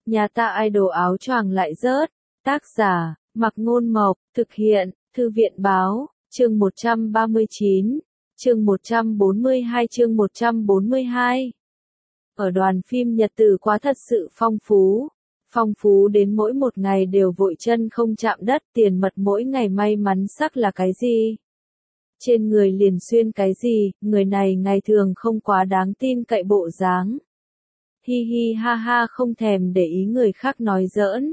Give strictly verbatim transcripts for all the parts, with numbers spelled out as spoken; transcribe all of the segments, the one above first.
Nhà ta idol áo choàng lại rớt. Tác giả, Mạc Ngôn Mộc, thực hiện, Thư viện Báo, chương một trăm ba mươi chín, chương một trăm bốn mươi hai chương một trăm bốn mươi hai. Ở đoàn phim nhật tử quá thật sự phong phú. Phong phú đến mỗi một ngày đều vội chân không chạm đất, tiền mật mỗi ngày may mắn sắc là cái gì? Trên người liền xuyên cái gì, người này ngày thường không quá đáng tin cậy bộ dáng. Hi hi ha ha không thèm để ý người khác nói giỡn.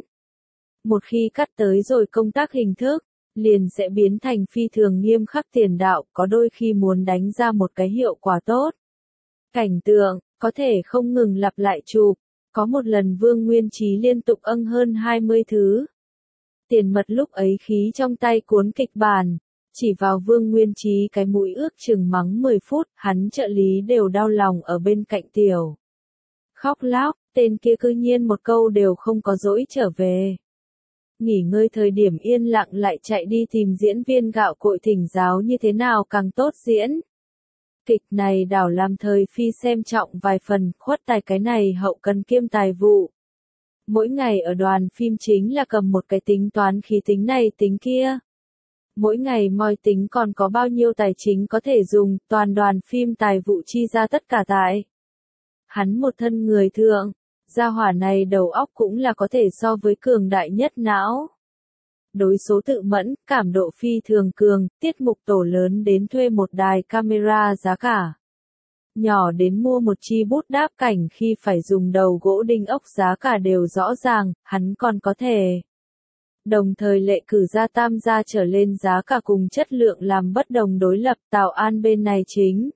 Một khi cắt tới rồi công tác hình thức, liền sẽ biến thành phi thường nghiêm khắc tiền đạo, có đôi khi muốn đánh ra một cái hiệu quả tốt. Cảnh tượng, có thể không ngừng lặp lại chụp. Có một lần Vương Nguyên Chí liên tục âng hơn hai mươi thứ. Tiền mật lúc ấy khí trong tay cuốn kịch bản, chỉ vào Vương Nguyên Chí cái mũi ước chừng mắng mười phút, hắn trợ lý đều đau lòng ở bên cạnh tiểu. Khóc lóc, tên kia cư nhiên một câu đều không có dỗi trở về. Nghỉ ngơi thời điểm yên lặng lại chạy đi tìm diễn viên gạo cội thỉnh giáo như thế nào càng tốt diễn. Kịch này đảo làm thời phi xem trọng vài phần, khuất tài cái này hậu cần kiêm tài vụ. Mỗi ngày ở đoàn phim chính là cầm một cái tính toán khí tính này tính kia. Mỗi ngày moi tính còn có bao nhiêu tài chính có thể dùng, toàn đoàn phim tài vụ chi ra tất cả tại. Hắn một thân người thượng, gia hỏa này đầu óc cũng là có thể so với cường đại nhất não. Đối số tự mẫn, cảm độ phi thường cường, tiết mục tổ lớn đến thuê một đài camera giá cả. Nhỏ đến mua một chi bút đáp cảnh khi phải dùng đầu gỗ đinh ốc giá cả đều rõ ràng, hắn còn có thể. Đồng thời lệ cử ra tam gia trở lên giá cả cùng chất lượng làm bất đồng đối lập. Tào An bên này chính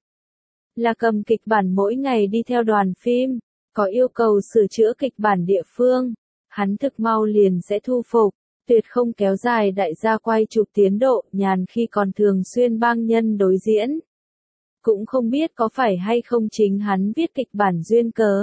là cầm kịch bản mỗi ngày đi theo đoàn phim, có yêu cầu sửa chữa kịch bản địa phương, hắn thực mau liền sẽ thu phục, tuyệt không kéo dài đại gia quay chụp tiến độ, nhàn khi còn thường xuyên bang nhân đối diễn. Cũng không biết có phải hay không chính hắn viết kịch bản duyên cớ.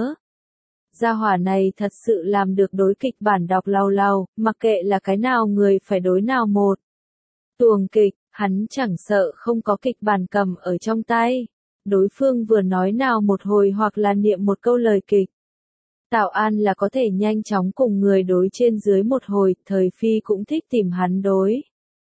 Gia hỏa này thật sự làm được đối kịch bản đọc lau lau, mặc kệ là cái nào người phải đối nào một. Tuồng kịch, hắn chẳng sợ không có kịch bản cầm ở trong tay. Đối phương vừa nói nào một hồi hoặc là niệm một câu lời kịch. Tào An là có thể nhanh chóng cùng người đối trên dưới một hồi, thời phi cũng thích tìm hắn đối.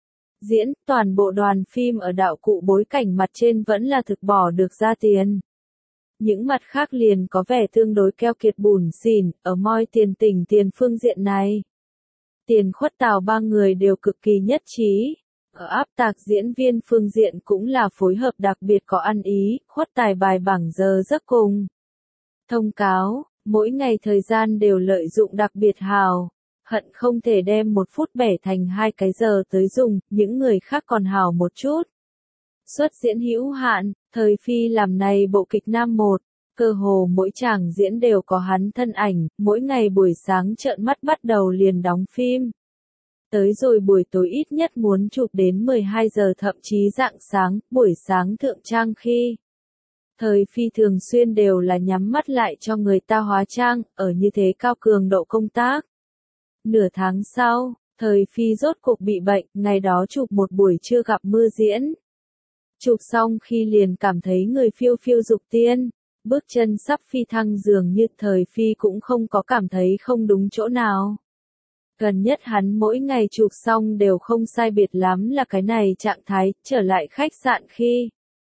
Diễn, toàn bộ đoàn phim ở đạo cụ bối cảnh mặt trên vẫn là thực bỏ được ra tiền. Những mặt khác liền có vẻ tương đối keo kiệt bủn xỉn, ở moi tiền tỉnh tiền phương diện này. Tiền khuất Tào ba người đều cực kỳ nhất trí. Ở áp tạc diễn viên phương diện cũng là phối hợp đặc biệt có ăn ý, khuất tài bài bảng giờ giấc cùng. Thông cáo, mỗi ngày thời gian đều lợi dụng đặc biệt hào, hận không thể đem một phút bẻ thành hai cái giờ tới dùng, những người khác còn hào một chút. Xuất diễn hữu hạn, thời phi làm này bộ kịch nam một, cơ hồ mỗi chàng diễn đều có hắn thân ảnh, mỗi ngày buổi sáng trợn mắt bắt đầu liền đóng phim. Tới rồi buổi tối ít nhất muốn chụp đến mười hai giờ thậm chí rạng sáng, buổi sáng thượng trang khi. Thời phi thường xuyên đều là nhắm mắt lại cho người ta hóa trang, ở như thế cao cường độ công tác. Nửa tháng sau, thời phi rốt cuộc bị bệnh, ngày đó chụp một buổi trưa gặp mưa diễn. Chụp xong khi liền cảm thấy người phiêu phiêu dục tiên, bước chân sắp phi thăng dường như thời phi cũng không có cảm thấy không đúng chỗ nào. Gần nhất hắn mỗi ngày chụp xong đều không sai biệt lắm là cái này trạng thái, trở lại khách sạn khi.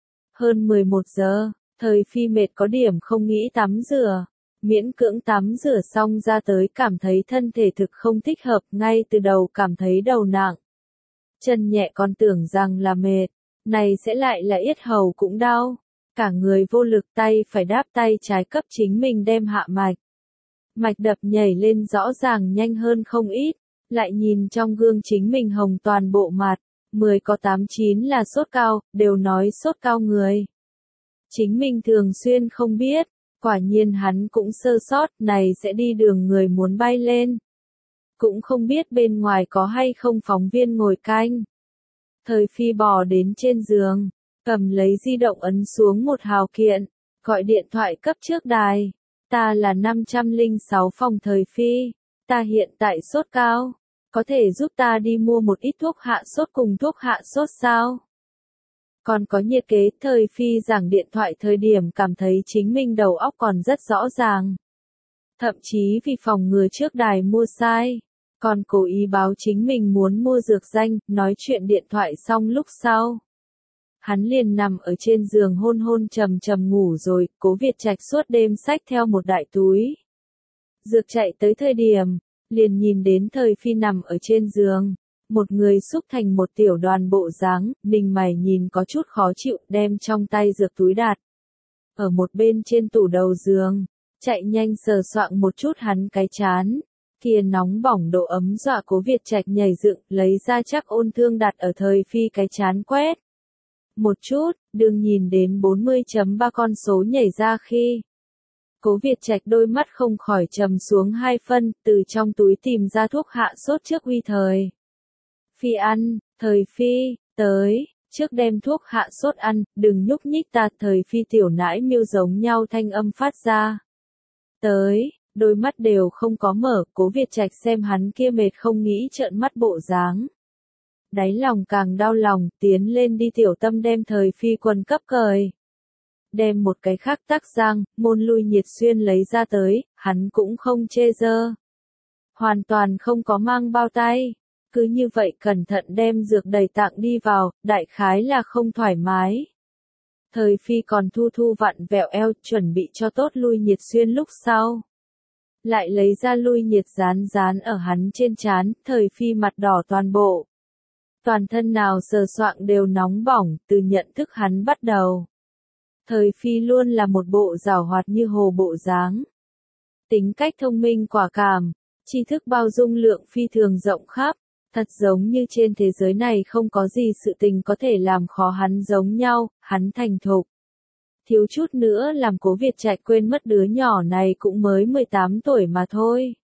Hơn mười một giờ, thời phi mệt có điểm không nghĩ tắm rửa. Miễn cưỡng tắm rửa xong ra tới cảm thấy thân thể thực không thích hợp, ngay từ đầu cảm thấy đầu nặng. Chân nhẹ còn tưởng rằng là mệt, này sẽ lại là yết hầu cũng đau. Cả người vô lực tay phải đáp tay trái cấp chính mình đem hạ mạch. Mạch đập nhảy lên rõ ràng nhanh hơn không ít, lại nhìn trong gương chính mình hồng toàn bộ mặt, mười có tám chín là sốt cao, đều nói sốt cao người. Chính mình thường xuyên không biết, quả nhiên hắn cũng sơ sót, này sẽ đi đường người muốn bay lên. Cũng không biết bên ngoài có hay không phóng viên ngồi canh. Thời phi bò đến trên giường, cầm lấy di động ấn xuống một hào kiện, gọi điện thoại cấp trước đài. Ta là năm trăm lẻ sáu phòng thời phi, ta hiện tại sốt cao, có thể giúp ta đi mua một ít thuốc hạ sốt cùng thuốc hạ sốt sao? Còn có nhiệt kế, thời phi giảng điện thoại thời điểm cảm thấy chính mình đầu óc còn rất rõ ràng. Thậm chí vì phòng ngừa trước đài mua sai, còn cố ý báo chính mình muốn mua dược danh, nói chuyện điện thoại xong lúc sau. Hắn liền nằm ở trên giường hôn hôn trầm trầm ngủ rồi, Cố Việt Trạch suốt đêm xách theo một đại túi dược chạy tới thời điểm, liền nhìn đến Thời Phi nằm ở trên giường, một người xúc thành một tiểu đoàn bộ dáng, ninh mày nhìn có chút khó chịu, đem trong tay dược túi đặt ở một bên trên tủ đầu giường, chạy nhanh sờ soạng một chút hắn cái chán, kia nóng bỏng độ ấm dọa Cố Việt Trạch nhảy dựng, lấy ra chắc ôn thương đặt ở Thời Phi cái chán quét một chút, đừng nhìn đến bốn mươi chấm ba con số nhảy ra khi Cố Việt Trạch đôi mắt không khỏi trầm xuống hai phân, từ trong túi tìm ra thuốc hạ sốt trước uy Thời Phi ăn. Thời Phi, tới, trước đem thuốc hạ sốt ăn, đừng nhúc nhích ta. Thời Phi tiểu nãi miêu giống nhau thanh âm phát ra. Tới, đôi mắt đều không có mở, Cố Việt Trạch xem hắn kia mệt không nghĩ trợn mắt bộ dáng. Đáy lòng càng đau lòng, tiến lên đi tiểu tâm đem Thời Phi quần cấp cởi. Đem một cái khác tắc giang, môn lui nhiệt xuyên lấy ra tới, hắn cũng không chê dơ. Hoàn toàn không có mang bao tay. Cứ như vậy cẩn thận đem dược đầy tạng đi vào, đại khái là không thoải mái. Thời Phi còn thu thu vặn vẹo eo, chuẩn bị cho tốt lui nhiệt xuyên lúc sau. Lại lấy ra lui nhiệt dán dán ở hắn trên trán, Thời Phi mặt đỏ toàn bộ. Toàn thân nào sờ soạng đều nóng bỏng, từ nhận thức hắn bắt đầu. Thời Phi luôn là một bộ giảo hoạt như hồ bộ dáng. Tính cách thông minh quả cảm, tri thức bao dung lượng phi thường rộng khắp, thật giống như trên thế giới này không có gì sự tình có thể làm khó hắn giống nhau, hắn thành thục. Thiếu chút nữa làm Cố Việt Trạch quên mất đứa nhỏ này cũng mới mười tám tuổi mà thôi.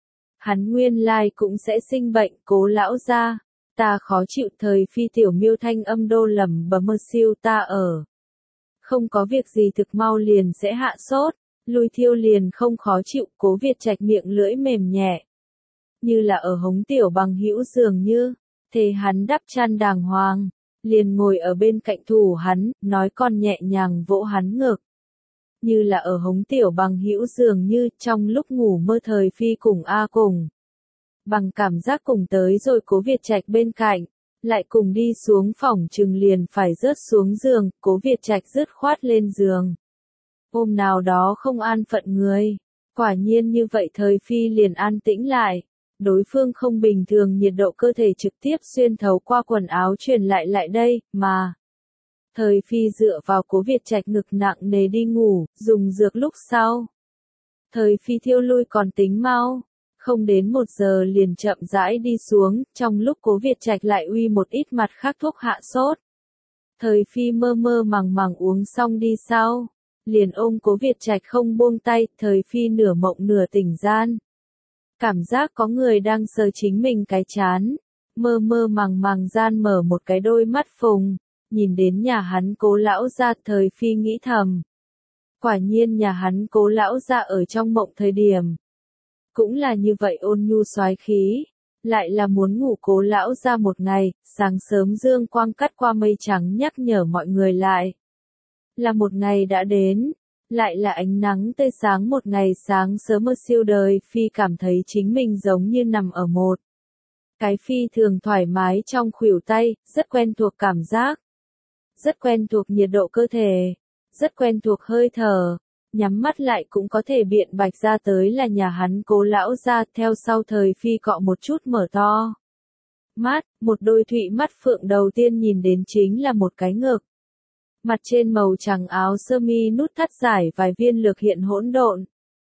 Hắn nguyên lai cũng sẽ sinh bệnh, Cố lão gia, ta khó chịu. Thời Phi tiểu miêu thanh âm đô lẩm bẩm mơ siêu ta ở. Không có việc gì thực mau liền sẽ hạ sốt, lui thiêu liền không khó chịu. Cố Việt Trạch miệng lưỡi mềm nhẹ, như là ở hống tiểu bằng hữu dường như, thế hắn đắp chăn đàng hoàng, liền ngồi ở bên cạnh thủ hắn, nói còn nhẹ nhàng vỗ hắn ngực. Như là ở hống tiểu bằng hữu dường như, trong lúc ngủ mơ Thời Phi cùng A cùng. Bằng cảm giác cùng tới rồi Cố Việt Trạch bên cạnh, lại cùng đi xuống phòng chừng liền phải rớt xuống giường, Cố Việt Trạch rớt khoát lên giường. Hôm nào đó không an phận người, quả nhiên như vậy Thời Phi liền an tĩnh lại. Đối phương không bình thường nhiệt độ cơ thể trực tiếp xuyên thấu qua quần áo truyền lại lại đây, mà Thời Phi dựa vào Cố Việt Trạch ngực nặng nề đi ngủ, dùng dược lúc sau. Thời Phi thiêu lui còn tính mau, không đến một giờ liền chậm rãi đi xuống, trong lúc Cố Việt Trạch lại uy một ít mặt khác thuốc hạ sốt. Thời Phi mơ mơ màng màng uống xong đi sau, liền ôm Cố Việt Trạch không buông tay. Thời Phi nửa mộng nửa tỉnh gian. Cảm giác có người đang sờ chính mình cái chán, mơ mơ màng màng gian mở một cái đôi mắt phùng, nhìn đến nhà hắn Cố lão gia. Thời Phi nghĩ thầm. Quả nhiên nhà hắn Cố lão gia ở trong mộng thời điểm. Cũng là như vậy ôn nhu soái khí, lại là muốn ngủ Cố lão gia một ngày, sáng sớm dương quang cắt qua mây trắng nhắc nhở mọi người lại. Là một ngày đã đến. Lại là ánh nắng tươi sáng một ngày sáng sớm mơ siêu đời. Phi cảm thấy chính mình giống như nằm ở một cái phi thường thoải mái trong khuỷu tay, rất quen thuộc cảm giác, rất quen thuộc nhiệt độ cơ thể, rất quen thuộc hơi thở, nhắm mắt lại cũng có thể biện bạch ra tới là nhà hắn Cố lão gia. Theo sau Thời Phi cọ một chút mở to mắt, một đôi thụy mắt phượng đầu tiên nhìn đến chính là một cái ngực. Mặt trên màu trắng áo sơ mi nút thắt dài vài viên lược hiện hỗn độn.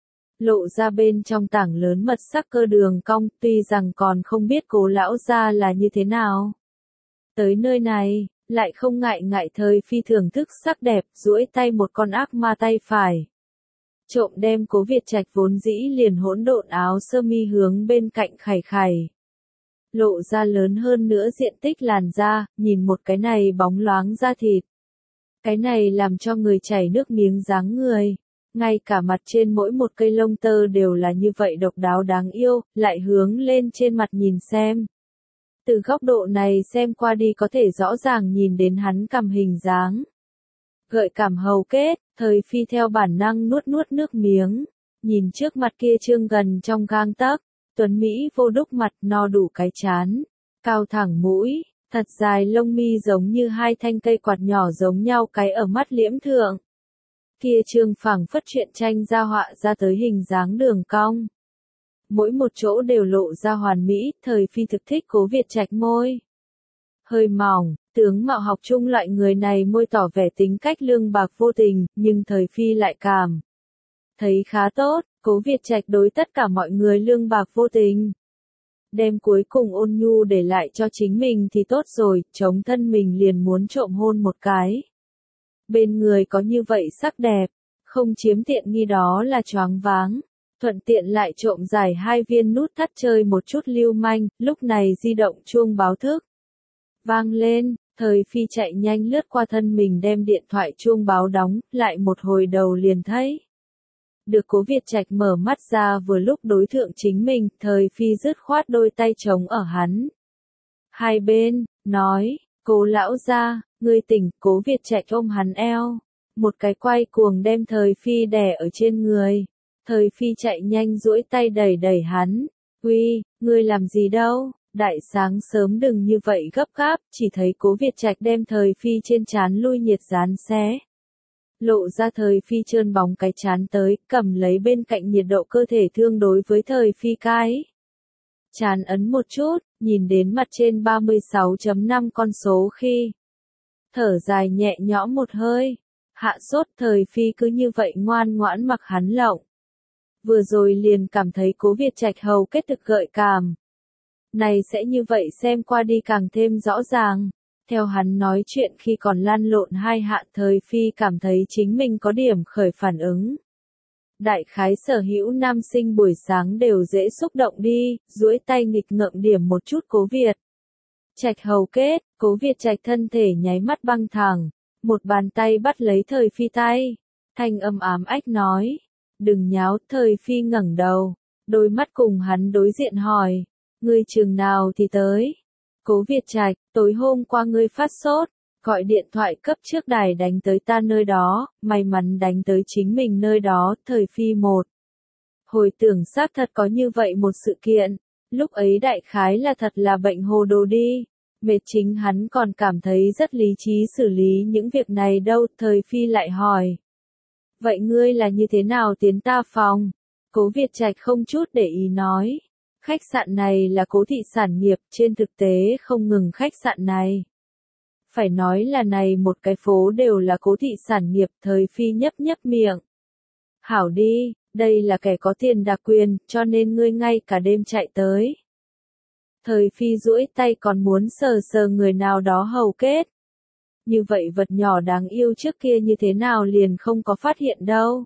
Lộ ra bên trong tảng lớn mật sắc cơ đường cong, tuy rằng còn không biết Cố lão gia là như thế nào. Tới nơi này, lại không ngại ngại. Thời Phi thưởng thức sắc đẹp, duỗi tay một con ác ma tay phải. Trộm đem Cố Việt Trạch vốn dĩ liền hỗn độn áo sơ mi hướng bên cạnh khải khải. Lộ ra lớn hơn nữa diện tích làn da, nhìn một cái này bóng loáng da thịt. Cái này làm cho người chảy nước miếng dáng người. Ngay cả mặt trên mỗi một cây lông tơ đều là như vậy độc đáo đáng yêu, lại hướng lên trên mặt nhìn xem. Từ góc độ này xem qua đi có thể rõ ràng nhìn đến hắn cằm hình dáng. Gợi cảm hầu kết, Thời Phi theo bản năng nuốt nuốt nước miếng. nhìn trước mặt kia trương gần trong gang tấc, tuấn Mỹ vô đúc mặt no đủ cái chán, cao thẳng mũi, thật dài lông mi giống như hai thanh cây quạt nhỏ giống nhau cái ở mắt liễm thượng. Kia trương phảng phất truyện tranh ra họa ra tới hình dáng đường cong. Mỗi một chỗ đều lộ ra hoàn mỹ, thời phi thực thích Cố Việt Trạch môi. Hơi mỏng, tướng mạo học chung loại người này môi tỏ vẻ tính cách lương bạc vô tình, nhưng thời phi lại cảm thấy khá tốt, Cố Việt Trạch đối tất cả mọi người lương bạc vô tình. Đem cuối cùng ôn nhu để lại cho chính mình thì tốt rồi, chống thân mình liền muốn trộm hôn một cái. Bên người có như vậy sắc đẹp, không chiếm tiện nghi đó là choáng váng. Thuận tiện lại trộm giải hai viên nút thắt chơi một chút lưu manh, lúc này di động chuông báo thức. Vang lên, thời phi chạy nhanh lướt qua thân mình đem điện thoại chuông báo đóng, lại một hồi đầu liền thấy. Được Cố Việt Trạch mở mắt ra vừa lúc đối thượng chính mình, thời phi dứt khoát đôi tay trống ở hắn. Hai bên, nói, Cố lão gia, ngươi tỉnh, Cố Việt Trạch ôm hắn eo. Một cái quay cuồng đem thời phi đè ở trên người. Thời phi chạy nhanh duỗi tay đẩy đẩy hắn. Uy, ngươi làm gì đâu, đại sáng sớm đừng như vậy gấp gáp, chỉ thấy Cố Việt Trạch đem thời phi trên trán lui nhiệt dán xé. Lộ ra thời phi trơn bóng cái chán tới, cầm lấy bên cạnh nhiệt độ cơ thể thương đối với thời phi cái. Chán ấn một chút, nhìn đến mặt trên ba mươi sáu phẩy năm con số khi. Thở dài nhẹ nhõm một hơi, hạ sốt thời phi cứ như vậy ngoan ngoãn mặc hắn lộng. Vừa rồi liền cảm thấy Cố Việt Trạch hầu kết thực gợi cảm. Này sẽ như vậy xem qua đi càng thêm rõ ràng. Theo hắn nói chuyện khi còn lăn lộn hai hạ thời phi cảm thấy chính mình có điểm khởi phản ứng. Đại khái sở hữu nam sinh buổi sáng đều dễ xúc động đi, duỗi tay nghịch ngợm điểm một chút Cố Việt Trạch hầu kết, Cố Việt Trạch thân thể nháy mắt băng thẳng, một bàn tay bắt lấy thời phi tay, thanh âm ám ách nói. Đừng nháo, thời phi ngẩng đầu, đôi mắt cùng hắn đối diện hỏi, ngươi chừng nào thì tới. Cố Việt Trạch, tối hôm qua ngươi phát sốt, gọi điện thoại cấp trước đài đánh tới ta nơi đó, may mắn đánh tới chính mình nơi đó, thời phi một. Hồi tưởng xác thật có như vậy một sự kiện, lúc ấy đại khái là thật là bệnh hồ đồ đi, mệt chính hắn còn cảm thấy rất lý trí xử lý những việc này đâu, thời phi lại hỏi. Vậy ngươi là như thế nào tiến ta phòng? Cố Việt Trạch không chút để ý nói. Khách sạn này là Cố thị sản nghiệp, trên thực tế không ngừng khách sạn này. Phải nói là này một cái phố đều là Cố thị sản nghiệp, thời phi nhấp nhấp miệng. Hảo đi, đây là kẻ có tiền đặc quyền, cho nên ngươi ngay cả đêm chạy tới. Thời phi duỗi tay còn muốn sờ sờ người nào đó hầu kết. Như vậy vật nhỏ đáng yêu trước kia như thế nào liền không có phát hiện đâu.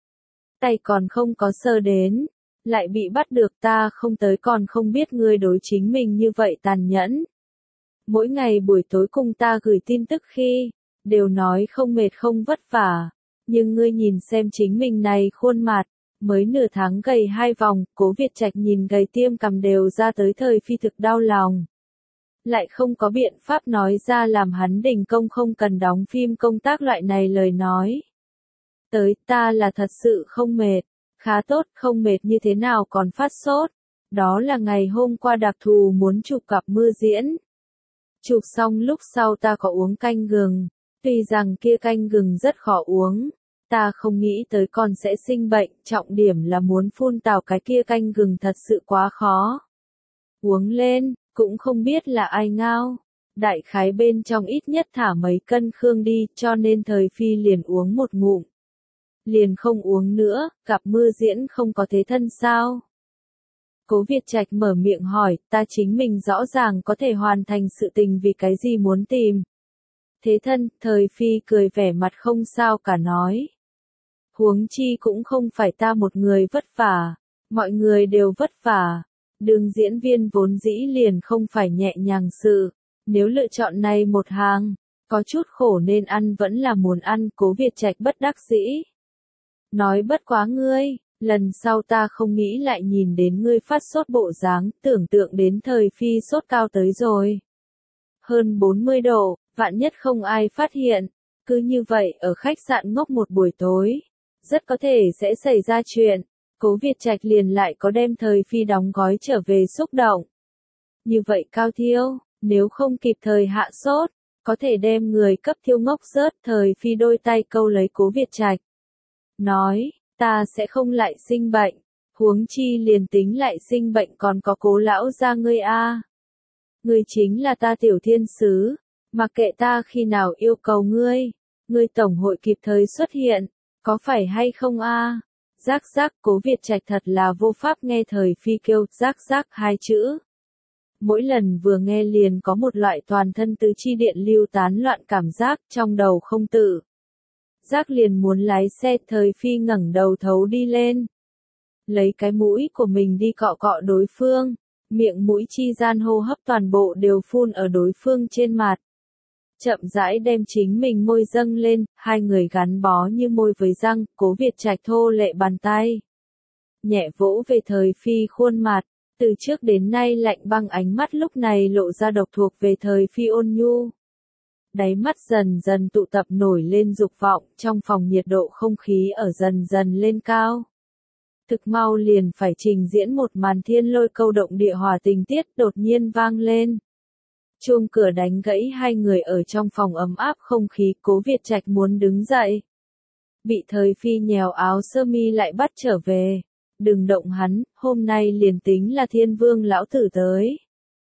Tay còn không có sờ đến, lại bị bắt được ta không tới còn không biết ngươi đối chính mình như vậy tàn nhẫn. Mỗi ngày buổi tối cùng ta gửi tin tức khi, đều nói không mệt không vất vả, nhưng ngươi nhìn xem chính mình này khuôn mặt, mới nửa tháng gầy hai vòng, Cố Việt Trạch nhìn gầy tiêm cằm đều ra tới thời phi thực đau lòng. Lại không có biện pháp nói ra làm hắn đình công không cần đóng phim công tác loại này lời nói. Tới ta là thật sự không mệt, khá tốt không mệt như thế nào còn phát sốt. Đó là ngày hôm qua đặc thù muốn chụp cặp mưa diễn. Chụp xong lúc sau ta có uống canh gừng, tuy rằng kia canh gừng rất khó uống. Ta không nghĩ tới con sẽ sinh bệnh, trọng điểm là muốn phun tào cái kia canh gừng thật sự quá khó. Uống lên, cũng không biết là ai ngao. Đại khái bên trong ít nhất thả mấy cân khương đi, cho nên thời phi liền uống một ngụm. Liền không uống nữa, gặp mưa diễn không có thế thân sao? Cố Việt Trạch mở miệng hỏi, ta chính mình rõ ràng có thể hoàn thành sự tình vì cái gì muốn tìm. Thế thân, thời phi cười vẻ mặt không sao cả nói. Huống chi cũng không phải ta một người vất vả, mọi người đều vất vả. Đường diễn viên vốn dĩ liền không phải nhẹ nhàng sự, nếu lựa chọn này một hàng, có chút khổ nên ăn vẫn là muốn ăn, Cố Việt Trạch bất đắc dĩ. Nói bất quá ngươi, lần sau ta không nghĩ lại nhìn đến ngươi phát sốt bộ dáng, tưởng tượng đến thời phi sốt cao tới rồi. Hơn bốn mươi độ, vạn nhất không ai phát hiện, cứ như vậy ở khách sạn ngốc một buổi tối, rất có thể sẽ xảy ra chuyện. Cố Việt Trạch liền lại có đem Thời Phi đóng gói trở về xúc động. Như vậy Cao Thiêu, nếu không kịp thời hạ sốt, có thể đem người cấp thiêu ngốc rớt. Thời Phi đôi tay câu lấy Cố Việt Trạch. Nói, ta sẽ không lại sinh bệnh, huống chi liền tính lại sinh bệnh còn có Cố lão gia ngươi a. Ngươi chính là ta tiểu thiên sứ, mặc kệ ta khi nào yêu cầu ngươi, ngươi tổng hội kịp thời xuất hiện, có phải hay không a? Rác rác. Cố Việt Trạch thật là vô pháp nghe Thời Phi kêu rác rác hai chữ. Mỗi lần vừa nghe liền có một loại toàn thân tứ chi điện lưu tán loạn cảm giác, trong đầu không tự giác liền muốn lái xe. Thời Phi ngẩng đầu thấu đi lên, lấy cái mũi của mình đi cọ cọ đối phương, miệng mũi chi gian hô hấp toàn bộ đều phun ở đối phương trên mặt. Chậm rãi đem chính mình môi dâng lên, hai người gắn bó như môi với răng. Cố Việt Trạch thô lệ bàn tay nhẹ vỗ về Thời Phi khuôn mặt, từ trước đến nay lạnh băng ánh mắt lúc này lộ ra độc thuộc về Thời Phi ôn nhu. Đáy mắt dần dần tụ tập nổi lên dục vọng, trong phòng nhiệt độ không khí ở dần dần lên cao. Thực mau liền phải trình diễn một màn thiên lôi câu động địa hỏa tình tiết đột nhiên vang lên. Chuông cửa đánh gãy hai người ở trong phòng ấm áp không khí. Cố Việt Trạch muốn đứng dậy, bị Thời Phi nhéo áo sơ mi lại bắt trở về. Đừng động hắn, hôm nay liền tính là Thiên Vương lão tử tới,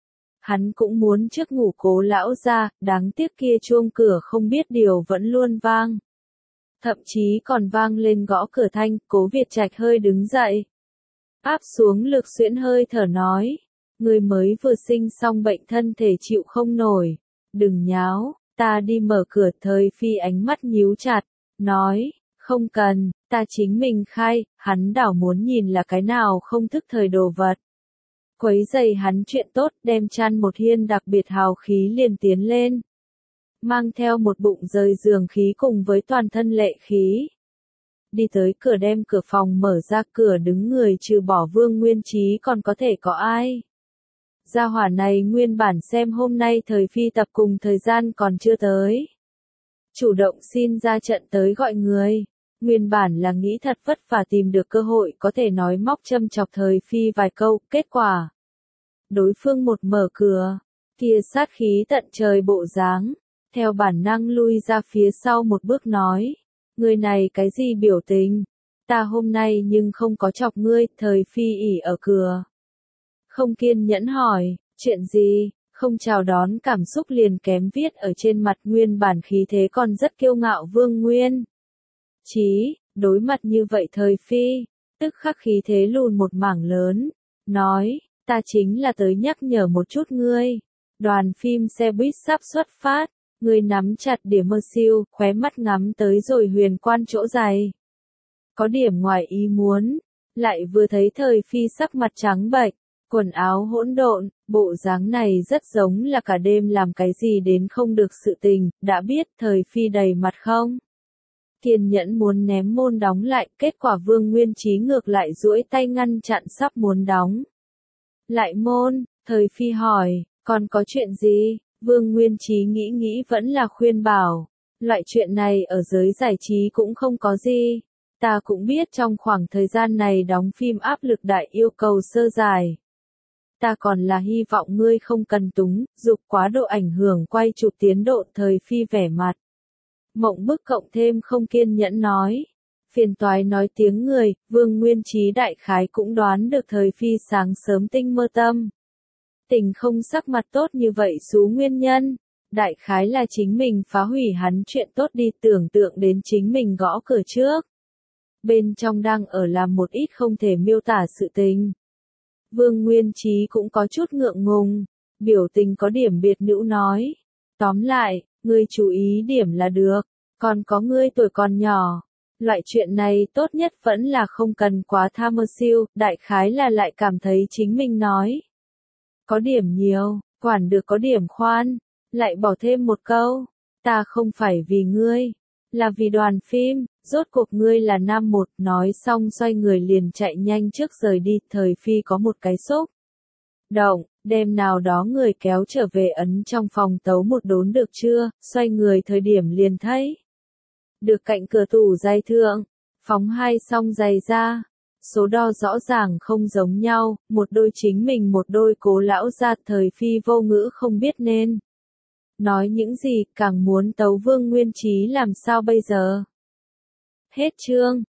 hắn cũng muốn trước ngủ Cố lão gia. Đáng tiếc kia chuông cửa không biết điều vẫn luôn vang, thậm chí còn vang lên gõ cửa thanh. Cố Việt Trạch hơi đứng dậy, áp xuống lực xuyễn hơi thở nói, người mới vừa sinh xong bệnh thân thể chịu không nổi, đừng nháo, ta đi mở cửa. Thời Phi ánh mắt nhíu chặt, nói, không cần, ta chính mình khai. Hắn đảo muốn nhìn là cái nào không thức thời đồ vật quấy rầy hắn chuyện tốt, đem chăn một hiên đặc biệt hào khí liền tiến lên, mang theo một bụng rời giường khí cùng với toàn thân lệ khí. Đi tới cửa đem cửa phòng mở ra, cửa đứng người trừ bỏ Vương Nguyên Trí còn có thể có ai. Gia hỏa này nguyên bản xem hôm nay Thời Phi tập cùng thời gian còn chưa tới, chủ động xin ra trận tới gọi người. Nguyên bản là nghĩ thật vất vả tìm được cơ hội có thể nói móc châm chọc Thời Phi vài câu, kết quả đối phương một mở cửa, kia sát khí tận trời bộ dáng, theo bản năng lui ra phía sau một bước nói, người này cái gì biểu tình, ta hôm nay nhưng không có chọc ngươi. Thời Phi ỉ ở cửa, không kiên nhẫn hỏi, chuyện gì, không chào đón cảm xúc liền kém viết ở trên mặt. Nguyên bản khí thế còn rất kiêu ngạo Vương Nguyên Trí, đối mặt như vậy Thời Phi, tức khắc khí thế lùn một mảng lớn, nói, ta chính là tới nhắc nhở một chút ngươi, đoàn phim xe buýt sắp xuất phát, ngươi nắm chặt điểm mơ siêu, khóe mắt ngắm tới rồi huyền quan chỗ dày. Có điểm ngoài ý muốn, lại vừa thấy Thời Phi sắc mặt trắng bệch, quần áo hỗn độn, bộ dáng này rất giống là cả đêm làm cái gì đến không được sự tình, đã biết Thời Phi đầy mặt không kiên nhẫn muốn ném môn đóng lại, kết quả Vương Nguyên Trí ngược lại duỗi tay ngăn chặn sắp muốn đóng lại môn. Thời Phi hỏi, còn có chuyện gì? Vương Nguyên Trí nghĩ nghĩ vẫn là khuyên bảo, loại chuyện này ở giới giải trí cũng không có gì. Ta cũng biết trong khoảng thời gian này đóng phim áp lực đại yêu cầu sơ dài. Ta còn là hy vọng ngươi không cần túng, dục quá độ ảnh hưởng quay chụp tiến độ. Thời Phi vẻ mặt mộng bức cộng thêm không kiên nhẫn nói. Phiền toái nói tiếng người, Vương Nguyên Trí đại khái cũng đoán được Thời Phi sáng sớm tinh mơ tâm tình không sắc mặt tốt như vậy số nguyên nhân. Đại khái là chính mình phá hủy hắn chuyện tốt đi, tưởng tượng đến chính mình gõ cửa trước. Bên trong đang ở làm một ít không thể miêu tả sự tình. Vương Nguyên Trí cũng có chút ngượng ngùng, biểu tình có điểm biệt nữ nói. Tóm lại, ngươi chú ý điểm là được, còn có ngươi tuổi còn nhỏ. Loại chuyện này tốt nhất vẫn là không cần quá tha mơ siêu, đại khái là lại cảm thấy chính mình nói. Có điểm nhiều, quản được có điểm khoan, lại bỏ thêm một câu. Ta không phải vì ngươi, là vì đoàn phim, rốt cuộc ngươi là nam một. Nói xong xoay người liền chạy nhanh trước rời đi. Thời Phi có một cái xúc động, đem nào đó người kéo trở về ấn trong phòng tấu một đốn được chưa, xoay người thời điểm liền thấy được cạnh cửa tủ giày thượng, phóng hai song giày ra, số đo rõ ràng không giống nhau, một đôi chính mình một đôi cố lão gia thời phi vô ngữ không biết nên nói những gì, càng muốn tấu Vương Nguyên Chí làm sao bây giờ. Hết chương.